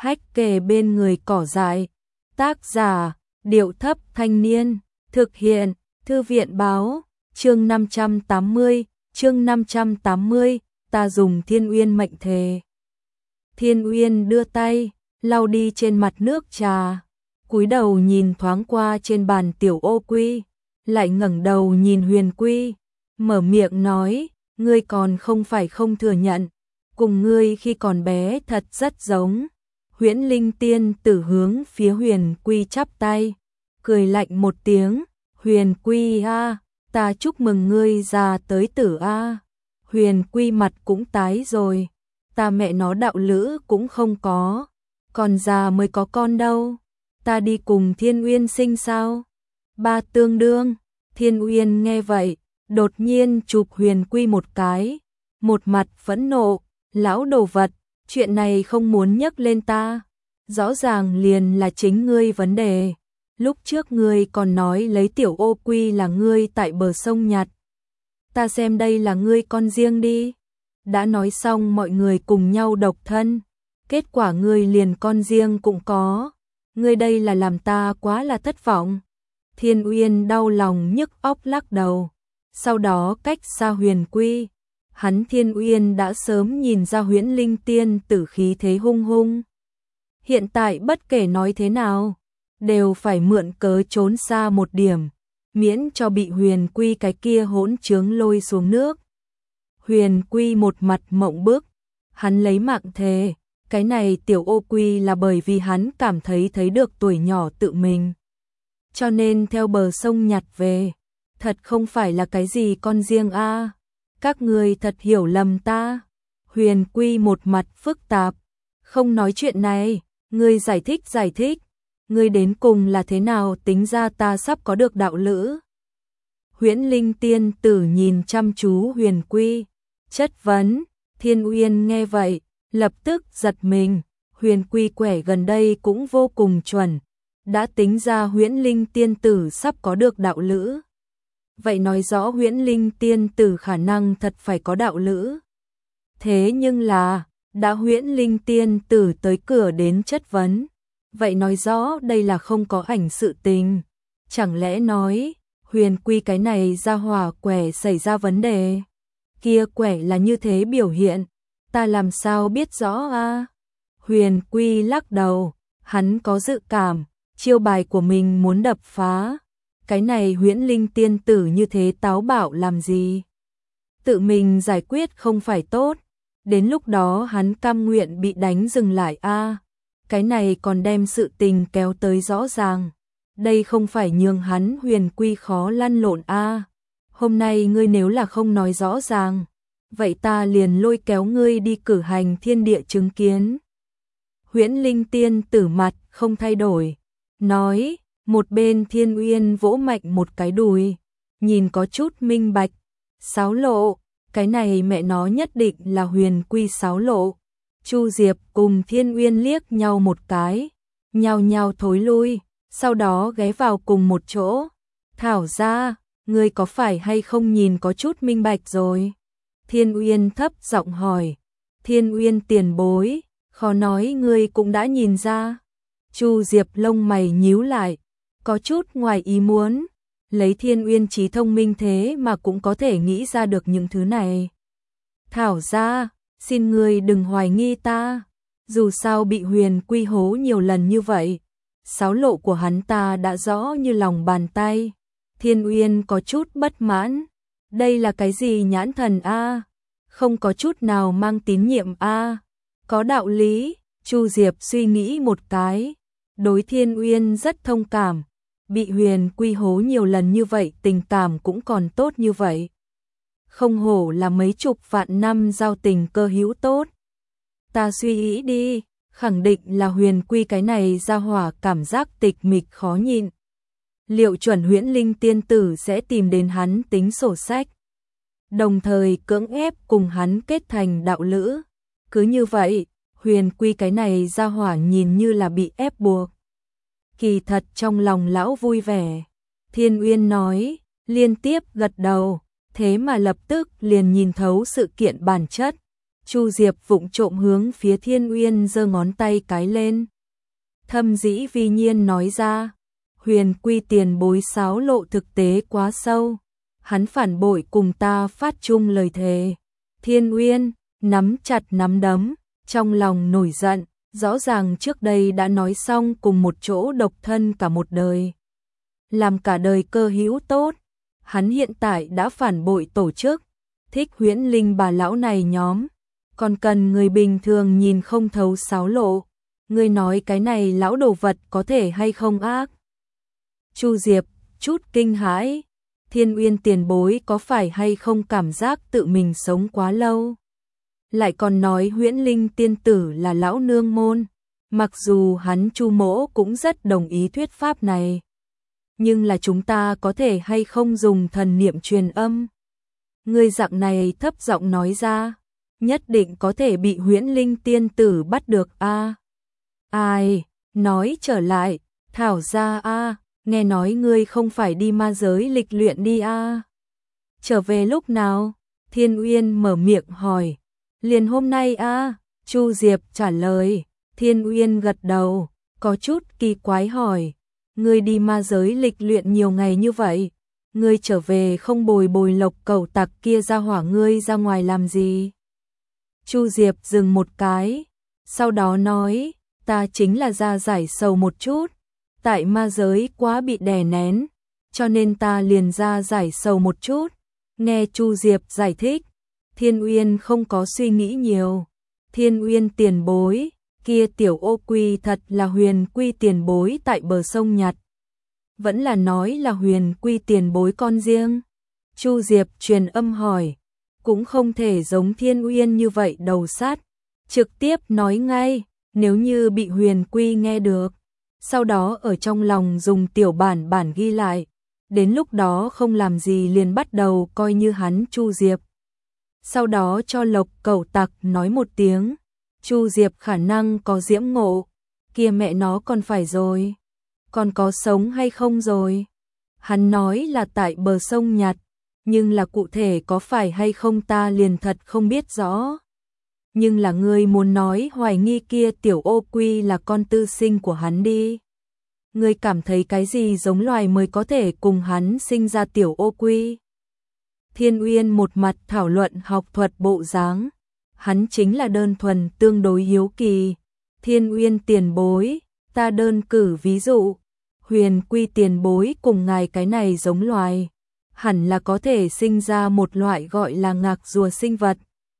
hách kề bên người cỏ dại. Tác giả, Điệu Thấp Thanh Niên. Thực hiện, Thư viện báo. Chương 580, ta dùng Thiên Uyên mệnh thề. Thiên Uyên đưa tay, lau đi trên mặt nước trà, cúi đầu nhìn thoáng qua trên bàn Tiểu Ô Quy, lại ngẩng đầu nhìn Huyền Quy, mở miệng nói, ngươi còn không phải không thừa nhận, cùng ngươi khi còn bé thật rất giống. Huyễn Linh Tiên Tử hướng phía Huyền Quy chắp tay, cười lạnh một tiếng, Huyền Quy a, ta chúc mừng ngươi già tới tử a. Huyền Quy mặt cũng tái rồi, ta mẹ nó đạo lữ cũng không có, còn già mới có con đâu, ta đi cùng Thiên Uyên sinh sao? Ba tương đương. Thiên Uyên nghe vậy, đột nhiên chụp Huyền Quy một cái, một mặt phẫn nộ, lão đồ vật, chuyện này không muốn nhắc lên ta, rõ ràng liền là chính ngươi vấn đề. Lúc trước ngươi còn nói lấy Tiểu Ô Quy là ngươi tại bờ sông nhặt. Ta xem đây là ngươi con riêng đi. Đã nói xong mọi người cùng nhau độc thân. Kết quả ngươi liền con riêng cũng có. Ngươi đây là làm ta quá là thất vọng. Thiên Uyên đau lòng nhức óc lắc đầu. Sau đó cách xa Huyền Quy. Hắn Thiên Uyên đã sớm nhìn ra Huyễn Linh Tiên Tử khí thế hung hung. Hiện tại bất kể nói thế nào, đều phải mượn cớ trốn xa một điểm, miễn cho bị Huyền Quy cái kia hỗn trướng lôi xuống nước. Huyền Quy một mặt mộng bức, hắn lấy mạng thề, cái này Tiểu Ô Quy là bởi vì hắn cảm thấy được tuổi nhỏ tự mình, cho nên theo bờ sông nhặt về, thật không phải là cái gì con riêng a. Các người thật hiểu lầm ta. Huyền Quy một mặt phức tạp, không nói chuyện này, ngươi giải thích. Ngươi đến cùng là thế nào tính ra ta sắp có được đạo lữ? Huyễn Linh Tiên Tử nhìn chăm chú Huyền Quy, chất vấn. Thiên Uyên nghe vậy, lập tức giật mình, Huyền Quy quẻ gần đây cũng vô cùng chuẩn, đã tính ra Huyễn Linh Tiên Tử sắp có được đạo lữ. Vậy nói rõ Huyễn Linh Tiên Tử khả năng thật phải có đạo lữ. Thế nhưng là, đã Huyễn Linh Tiên Tử tới cửa đến chất vấn, vậy nói rõ đây là không có ảnh sự tình. Chẳng lẽ nói, Huyền Quy cái này ra hỏa quẻ xảy ra vấn đề? Kia quẻ là như thế biểu hiện, ta làm sao biết rõ a? Huyền Quy lắc đầu, hắn có dự cảm, chiêu bài của mình muốn đập phá. Cái này Huyễn Linh Tiên Tử như thế táo bạo làm gì? Tự mình giải quyết không phải tốt, đến lúc đó hắn cam nguyện bị đánh dừng lại a. Cái này còn đem sự tình kéo tới rõ ràng. Đây không phải nhường hắn Huyền Quy khó lăn lộn a. Hôm nay ngươi nếu là không nói rõ ràng, vậy ta liền lôi kéo ngươi đi cử hành thiên địa chứng kiến. Huyễn Linh Tiên Tử mặt không thay đổi, nói, một bên Thiên Uyên vỗ mạnh một cái đùi, nhìn có chút minh bạch, xáo lộ, cái này mẹ nó nhất định là Huyền Quy xáo lộ. Chu Diệp cùng Thiên Uyên liếc nhau một cái, nhao nhao thối lui, sau đó ghé vào cùng một chỗ. Thảo ra, ngươi có phải hay không nhìn có chút minh bạch rồi? Thiên Uyên thấp giọng hỏi. Thiên Uyên tiền bối, khó nói ngươi cũng đã nhìn ra. Chu Diệp lông mày nhíu lại, có chút ngoài ý muốn, lấy Thiên Uyên trí thông minh thế mà cũng có thể nghĩ ra được những thứ này. Thảo ra, xin ngươi đừng hoài nghi ta, dù sao bị Huyền Quy hố nhiều lần như vậy, xáo lộ của hắn ta đã rõ như lòng bàn tay. Thiên Uyên có chút bất mãn, đây là cái gì nhãn thần a? Không có chút nào mang tín nhiệm a. Có đạo lý. Chu Diệp suy nghĩ một cái, đối Thiên Uyên rất thông cảm, bị Huyền Quy hố nhiều lần như vậy tình cảm cũng còn tốt như vậy. Không hổ là mấy chục vạn năm giao tình cơ hữu tốt. Ta suy nghĩ đi, khẳng định là Huyền Quy cái này ra hỏa cảm giác tịch mịch khó nhịn. Liệu chuẩn Huyễn Linh Tiên Tử sẽ tìm đến hắn tính sổ sách, đồng thời cưỡng ép cùng hắn kết thành đạo lữ. Cứ như vậy, Huyền Quy cái này ra hỏa nhìn như là bị ép buộc. Kỳ thật trong lòng lão vui vẻ. Thiên Uyên nói, liên tiếp gật đầu, thế mà lập tức liền nhìn thấu sự kiện bản chất. Chu Diệp vụng trộm hướng phía Thiên Uyên giơ ngón tay cái lên. Thâm dĩ vi nhiên nói ra, Huyền Quy tiền bối xáo lộ thực tế quá sâu. Hắn phản bội cùng ta phát chung lời thề. Thiên Uyên nắm chặt nắm đấm, trong lòng nổi giận, rõ ràng trước đây đã nói xong cùng một chỗ độc thân cả một đời. Làm cả đời cơ hữu tốt, hắn hiện tại đã phản bội tổ chức, thích huyễn linh bà lão này nhóm, còn cần người bình thường nhìn không thấu xáo lộ. Ngươi nói cái này lão đồ vật có thể hay không ác? Chu Diệp chút kinh hãi, Thiên Uyên tiền bối có phải hay không cảm giác tự mình sống quá lâu? Lại còn nói huyễn linh tiên tử là lão nương môn, mặc dù hắn Chu mỗ cũng rất đồng ý thuyết pháp này. Nhưng là chúng ta có thể hay không dùng thần niệm truyền âm? Ngươi dạng này thấp giọng nói ra, nhất định có thể bị huyễn linh tiên tử bắt được a. Ai, nói trở lại, thảo ra a, nghe nói ngươi không phải đi ma giới lịch luyện đi a. Trở về lúc nào? Thiên Uyên mở miệng hỏi. Liền hôm nay a. Chu Diệp trả lời. Thiên Uyên gật đầu, có chút kỳ quái hỏi. Ngươi đi ma giới lịch luyện nhiều ngày như vậy, ngươi trở về không bồi bồi lộc cẩu tặc kia ra hỏa ngươi ra ngoài làm gì? Chu Diệp dừng một cái, sau đó nói, ta chính là ra giải sầu một chút, tại ma giới quá bị đè nén, cho nên ta liền ra giải sầu một chút. Nghe Chu Diệp giải thích, Thiên Uyên không có suy nghĩ nhiều. Thiên Uyên tiền bối, kia tiểu ô quy thật là Huyền Quy tiền bối tại bờ sông nhặt. Vẫn là nói là Huyền Quy tiền bối con riêng. Chu Diệp truyền âm hỏi, cũng không thể giống Thiên Uyên như vậy đầu sát, trực tiếp nói ngay, nếu như bị Huyền Quy nghe được, sau đó ở trong lòng dùng tiểu bản ghi lại, đến lúc đó không làm gì liền bắt đầu coi như hắn Chu Diệp. Sau đó cho lộc cẩu tặc nói một tiếng, Chu Diệp khả năng có diễm ngộ, kia mẹ nó còn phải rồi, còn có sống hay không rồi. Hắn nói là tại bờ sông nhặt, nhưng là cụ thể có phải hay không ta liền thật không biết rõ. Nhưng là ngươi muốn nói hoài nghi kia tiểu ô quy là con tư sinh của hắn đi. Ngươi cảm thấy cái gì giống loài mới có thể cùng hắn sinh ra tiểu ô quy? Thiên Uyên một mặt thảo luận học thuật bộ dáng, hắn chính là đơn thuần tương đối hiếu kỳ. Thiên Uyên tiền bối, ta đơn cử ví dụ, Huyền Quy tiền bối cùng ngài cái này giống loài, hẳn là có thể sinh ra một loại gọi là ngạc rùa sinh vật.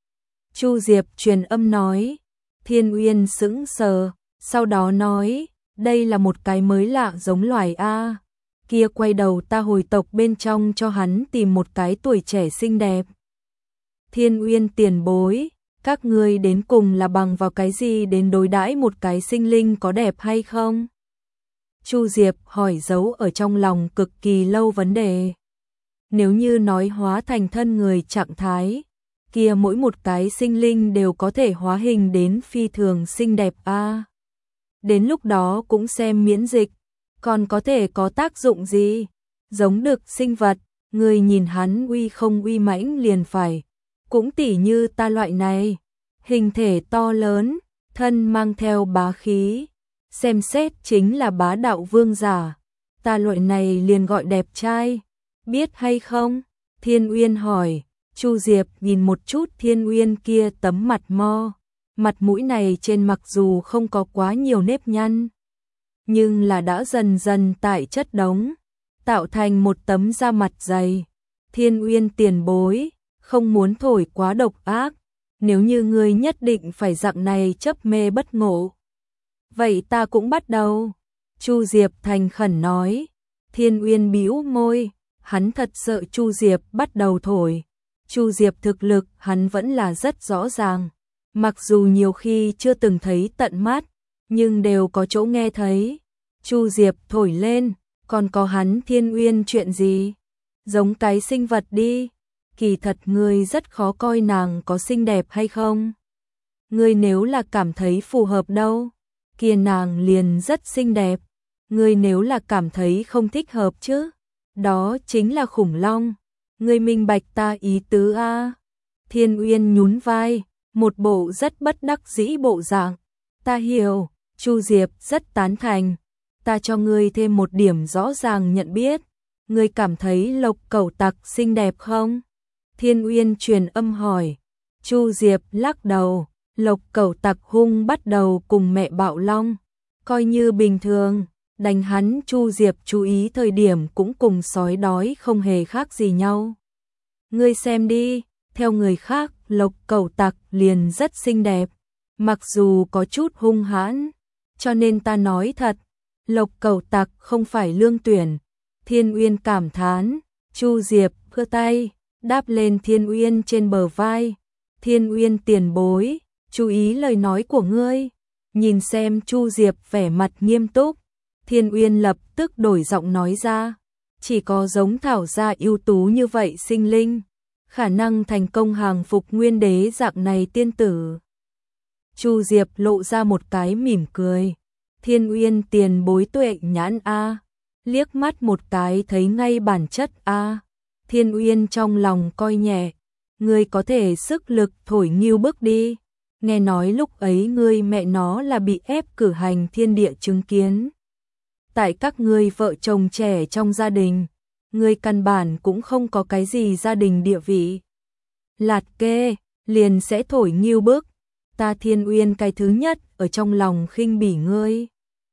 Chu Diệp truyền âm nói, Thiên Uyên sững sờ, sau đó nói, đây là một cái mới lạ giống loài a. Kia quay đầu ta hồi tộc bên trong cho hắn tìm một cái tuổi trẻ xinh đẹp. Thiên Uyên tiền bối, các ngươi đến cùng là bằng vào cái gì đến đối đãi một cái sinh linh có đẹp hay không? Chu Diệp hỏi giấu ở trong lòng cực kỳ lâu vấn đề. Nếu như nói hóa thành thân người trạng thái, kia mỗi một cái sinh linh đều có thể hóa hình đến phi thường xinh đẹp a. Đến lúc đó cũng xem miễn dịch, còn có thể có tác dụng gì? Giống được sinh vật, người nhìn hắn uy không uy mãnh liền phải. Cũng tỉ như ta loại này, hình thể to lớn, thân mang theo bá khí, xem xét chính là bá đạo vương giả. Ta loại này liền gọi đẹp trai, biết hay không? Thiên Uyên hỏi. Chu Diệp nhìn một chút Thiên Uyên kia tấm mặt mo, mặt mũi này trên mặc dù không có quá nhiều nếp nhăn, nhưng là đã dần dần tại chất đống, tạo thành một tấm da mặt dày. Thiên Uyên tiền bối, không muốn thổi quá độc ác, nếu như ngươi nhất định phải dạng này chấp mê bất ngộ. Vậy ta cũng bắt đầu. Chu Diệp thành khẩn nói. Thiên Uyên bĩu môi, hắn thật sợ Chu Diệp bắt đầu thổi. Chu Diệp thực lực hắn vẫn là rất rõ ràng, mặc dù nhiều khi chưa từng thấy tận mắt, nhưng đều có chỗ nghe thấy. Chu Diệp thổi lên, còn có hắn Thiên Uyên chuyện gì? Giống cái sinh vật đi, kỳ thật ngươi rất khó coi nàng có xinh đẹp hay không. Ngươi nếu là cảm thấy phù hợp đâu, kia nàng liền rất xinh đẹp. Ngươi nếu là cảm thấy không thích hợp chứ, đó chính là khủng long. Ngươi minh bạch ta ý tứ a. Thiên Uyên nhún vai, một bộ rất bất đắc dĩ bộ dạng. Ta hiểu, Chu Diệp rất tán thành. Ta cho ngươi thêm một điểm rõ ràng nhận biết. Ngươi cảm thấy Lộc Cẩu Tặc xinh đẹp không? Thiên Uyên truyền âm hỏi. Chu Diệp lắc đầu. Lộc Cẩu Tặc hung bắt đầu cùng mẹ Bạo Long. Coi như bình thường, đánh hắn Chu Diệp chú ý thời điểm cũng cùng sói đói không hề khác gì nhau. Ngươi xem đi, theo người khác, Lộc Cẩu Tặc liền rất xinh đẹp, mặc dù có chút hung hãn, cho nên ta nói thật, Lộc Cẩu Tặc không phải lương tuyển. Thiên Uyên cảm thán. Chu Diệp giơ tay đáp lên Thiên Uyên trên bờ vai. Thiên Uyên tiền bối, chú ý lời nói của ngươi. Nhìn xem Chu Diệp vẻ mặt nghiêm túc, Thiên Uyên lập tức đổi giọng nói ra, chỉ có giống Thảo gia ưu tú như vậy sinh linh, khả năng thành công hàng phục Nguyên Đế dạng này tiên tử. Chu Diệp lộ ra một cái mỉm cười. Thiên Uyên tiền bối tuệ nhãn a, liếc mắt một cái thấy ngay bản chất a. Thiên Uyên trong lòng coi nhẹ, ngươi có thể sức lực thổi nghiêu bức đi. Nghe nói lúc ấy ngươi mẹ nó là bị ép cử hành thiên địa chứng kiến. Tại các ngươi vợ chồng trẻ trong gia đình, ngươi căn bản cũng không có cái gì gia đình địa vị. Lạt kê, liền sẽ thổi nghiêu bức. Ta Thiên Uyên cái thứ nhất ở trong lòng khinh bỉ ngươi.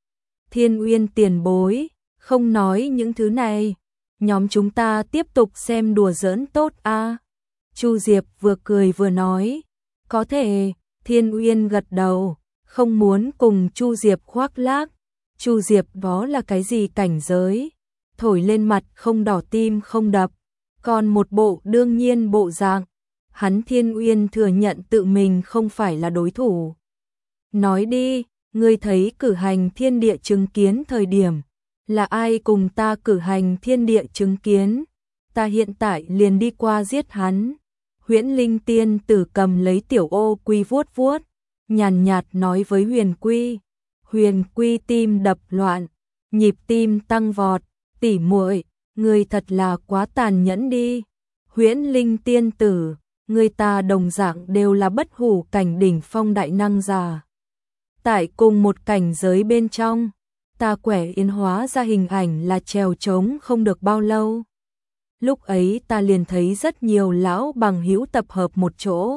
Thiên Uyên tiền bối, không nói những thứ này. Nhóm chúng ta tiếp tục xem đùa giỡn tốt a. Chu Diệp vừa cười vừa nói. Có thể. Thiên Uyên gật đầu, không muốn cùng Chu Diệp khoác lác. Chu Diệp đó là cái gì cảnh giới? Thổi lên mặt không đỏ tim không đập, còn một bộ đương nhiên bộ dạng. Hắn Thiên Uyên thừa nhận tự mình không phải là đối thủ. Nói đi, ngươi thấy cử hành thiên địa chứng kiến thời điểm, là ai cùng ta cử hành thiên địa chứng kiến? Ta hiện tại liền đi qua giết hắn. Huyễn Linh tiên tử cầm lấy tiểu ô quy vuốt vuốt, nhàn nhạt nói với Huyền Quy. Huyền Quy tim đập loạn, nhịp tim tăng vọt, tỷ muội, ngươi thật là quá tàn nhẫn đi. Huyễn Linh tiên tử, người ta đồng dạng đều là bất hủ cảnh đỉnh phong đại năng giả. Tại cùng một cảnh giới bên trong, ta quẻ yến hóa ra hình ảnh là trèo trống không được bao lâu. Lúc ấy ta liền thấy rất nhiều lão bằng hữu tập hợp một chỗ.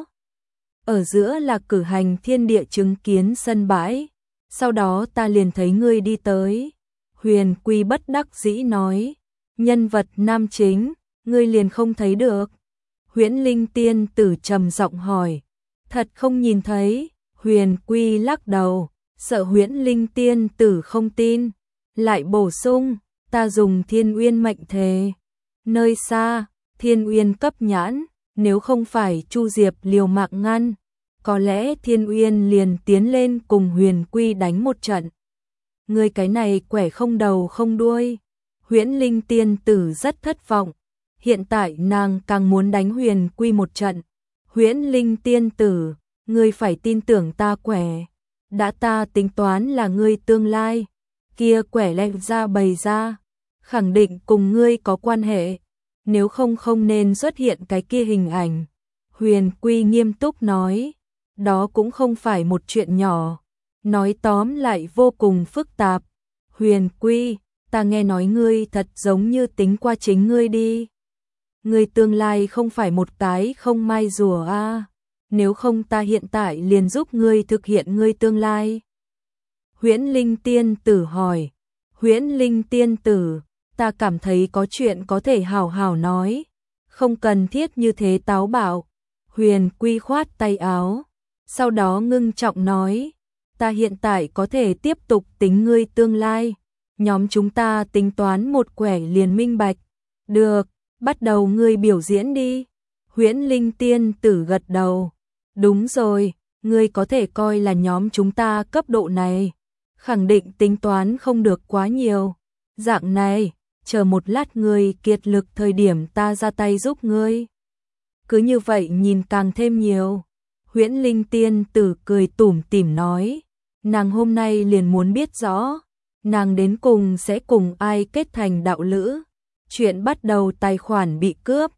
Ở giữa là cử hành thiên địa chứng kiến sân bãi. Sau đó ta liền thấy ngươi đi tới. Huyền Quy bất đắc dĩ nói. Nhân vật nam chính, ngươi liền không thấy được. Huyễn Linh tiên tử trầm giọng hỏi. Thật không nhìn thấy. Huyền Quy lắc đầu, sợ Huyễn Linh tiên tử không tin. Lại bổ sung, ta dùng Thiên Uyên mệnh thề. Nơi xa, Thiên Uyên cấp nhãn, nếu không phải Chu Diệp liều mạng ngăn, có lẽ Thiên Uyên liền tiến lên cùng Huyền Quy đánh một trận. Người cái này quẻ không đầu không đuôi. Huyễn Linh tiên tử rất thất vọng. Hiện tại nàng càng muốn đánh Huyền Quy một trận. Huyễn Linh tiên tử, ngươi phải tin tưởng ta quẻ. Đã ta tính toán là ngươi tương lai, kia quẻ lem ra bày ra, khẳng định cùng ngươi có quan hệ, nếu không không nên xuất hiện cái kia hình ảnh. Huyền Quy nghiêm túc nói, đó cũng không phải một chuyện nhỏ, nói tóm lại vô cùng phức tạp. Huyền Quy, ta nghe nói ngươi thật giống như tính qua chính ngươi đi. Ngươi tương lai không phải một cái không mai rùa a, nếu không ta hiện tại liền giúp ngươi thực hiện ngươi tương lai. Huyễn Linh tiên tử hỏi. Huyễn Linh tiên tử, ta cảm thấy có chuyện có thể hào hào nói, không cần thiết như thế táo bạo. Huyền Quy khoát tay áo, sau đó ngưng trọng nói, ta hiện tại có thể tiếp tục tính ngươi tương lai, nhóm chúng ta tính toán một quẻ liền minh bạch. Được, bắt đầu ngươi biểu diễn đi. Huyễn Linh tiên tử gật đầu. Đúng rồi, ngươi có thể coi là nhóm chúng ta cấp độ này, khẳng định tính toán không được quá nhiều. Dạng này, chờ một lát ngươi kiệt lực thời điểm ta ra tay giúp ngươi. Cứ như vậy nhìn càng thêm nhiều. Huyễn Linh tiên tử cười tủm tỉm nói, nàng hôm nay liền muốn biết rõ, nàng đến cùng sẽ cùng ai kết thành đạo lữ. Chuyện bắt đầu tài khoản bị cướp.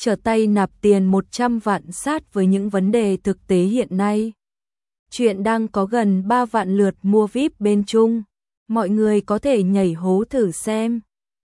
trở tay nạp tiền 100 vạn sát với những vấn đề thực tế hiện nay. Chuyện đang có gần 3 vạn lượt mua VIP bên Trung. Mọi người có thể nhảy hố thử xem.